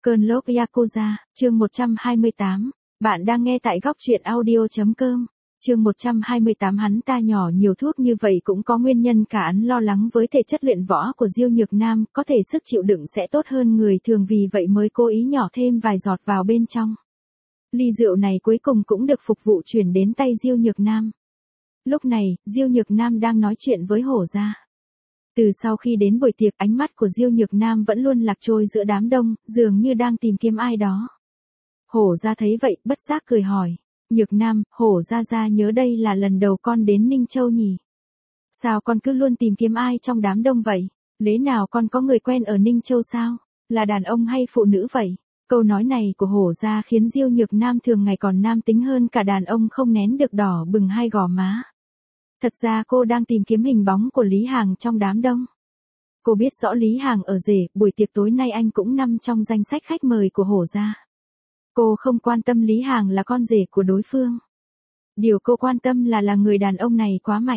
Cơn lốc Yakuza, chương 128. Bạn đang nghe tại góc truyện audio.com. Chương 128. Hắn ta nhỏ nhiều thuốc như vậy cũng có nguyên nhân cả. Hắn lo lắng với thể chất luyện võ của Diêu Nhược Nam, có thể sức chịu đựng sẽ tốt hơn người thường, vì vậy mới cố ý nhỏ thêm vài giọt vào bên trong. Ly rượu này cuối cùng cũng được phục vụ chuyển đến tay Diêu Nhược Nam. Lúc này, Diêu Nhược Nam đang nói chuyện với Hổ Gia. Từ sau khi đến buổi tiệc, ánh mắt của Diêu Nhược Nam vẫn luôn lạc trôi giữa đám đông, dường như đang tìm kiếm ai đó. Hổ Gia thấy vậy, bất giác cười hỏi. Nhược Nam, Hổ Gia nhớ đây là lần đầu con đến Ninh Châu nhỉ? Sao con cứ luôn tìm kiếm ai trong đám đông vậy? Lẽ nào con có người quen ở Ninh Châu sao? Là đàn ông hay phụ nữ vậy? Câu nói này của Hổ Gia khiến Diêu Nhược Nam thường ngày còn nam tính hơn cả đàn ông không nén được đỏ bừng hai gò má. Thật ra cô đang tìm kiếm hình bóng của Lý Hàng trong đám đông. Cô biết rõ Lý Hàng ở rể, buổi tiệc tối nay anh cũng nằm trong danh sách khách mời của Hổ Gia. Cô không quan tâm Lý Hàng là con rể của đối phương. Điều cô quan tâm là người đàn ông này quá mạnh.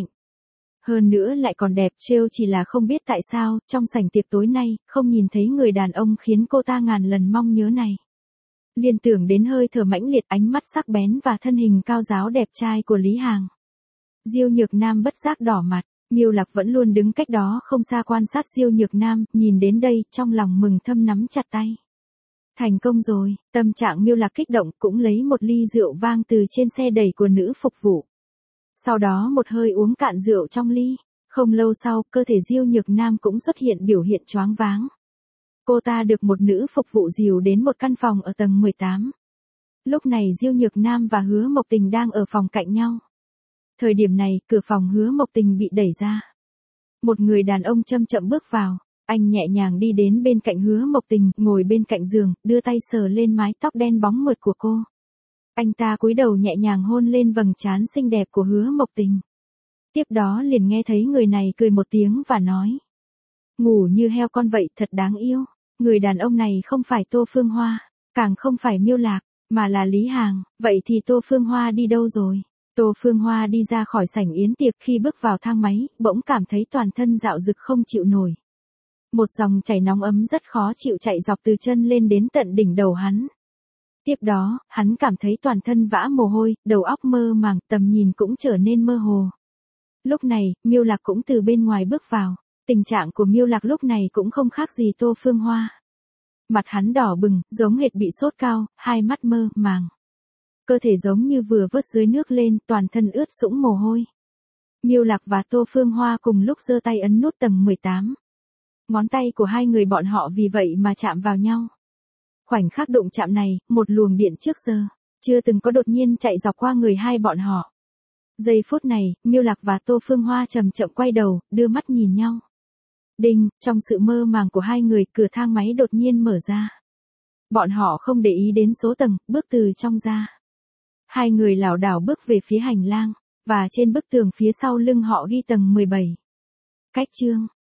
Hơn nữa lại còn đẹp trêu, chỉ là không biết tại sao, trong sảnh tiệc tối nay, không nhìn thấy người đàn ông khiến cô ta ngàn lần mong nhớ này. Liên tưởng đến hơi thở mãnh liệt, ánh mắt sắc bén và thân hình cao ráo đẹp trai của Lý Hàng. Diêu Nhược Nam bất giác đỏ mặt. Miêu Lạc vẫn luôn đứng cách đó không xa quan sát Diêu Nhược Nam, nhìn đến đây, trong lòng mừng thầm nắm chặt tay. Thành công rồi, tâm trạng Miêu Lạc kích động, cũng lấy một ly rượu vang từ trên xe đẩy của nữ phục vụ. Sau đó một hơi uống cạn rượu trong ly. Không lâu sau, cơ thể Diêu Nhược Nam cũng xuất hiện biểu hiện choáng váng. Cô ta được một nữ phục vụ dìu đến một căn phòng ở tầng 18. Lúc này Diêu Nhược Nam và Hứa Mộc Tình đang ở phòng cạnh nhau. Thời điểm này, cửa phòng Hứa Mộc Tình bị đẩy ra. Một người đàn ông chậm chậm bước vào. Anh nhẹ nhàng đi đến bên cạnh Hứa Mộc Tình, ngồi bên cạnh giường, đưa tay sờ lên mái tóc đen bóng mượt của cô. Anh ta cúi đầu nhẹ nhàng hôn lên vầng trán xinh đẹp của Hứa Mộc Tình. Tiếp đó liền nghe thấy người này cười một tiếng và nói. Ngủ như heo con vậy, thật đáng yêu. Người đàn ông này không phải Tô Phương Hoa, càng không phải Miêu Lạc, mà là Lý Hàng. Vậy thì Tô Phương Hoa đi đâu rồi? Tô Phương Hoa đi ra khỏi sảnh yến tiệc, khi bước vào thang máy, bỗng cảm thấy toàn thân dạo dực không chịu nổi. Một dòng chảy nóng ấm rất khó chịu chạy dọc từ chân lên đến tận đỉnh đầu hắn. Tiếp đó, hắn cảm thấy toàn thân vã mồ hôi, đầu óc mơ màng, tầm nhìn cũng trở nên mơ hồ. Lúc này, Miêu Lạc cũng từ bên ngoài bước vào. Tình trạng của Miêu Lạc lúc này cũng không khác gì Tô Phương Hoa. Mặt hắn đỏ bừng, giống hệt bị sốt cao, hai mắt mơ màng. Cơ thể giống như vừa vớt dưới nước lên, toàn thân ướt sũng mồ hôi. Miêu Lạc và Tô Phương Hoa cùng lúc giơ tay ấn nút tầng 18. Ngón tay của hai người bọn họ vì vậy mà chạm vào nhau. Khoảnh khắc đụng chạm này, một luồng điện trước giờ chưa từng có đột nhiên chạy dọc qua người hai bọn họ. Giây phút này, Miêu Lạc và Tô Phương Hoa chậm chậm quay đầu, đưa mắt nhìn nhau. Đinh, trong sự mơ màng của hai người, cửa thang máy đột nhiên mở ra. Bọn họ không để ý đến số tầng, bước từ trong ra. Hai người lảo đảo bước về phía hành lang, và trên bức tường phía sau lưng họ ghi tầng 17. Cách chương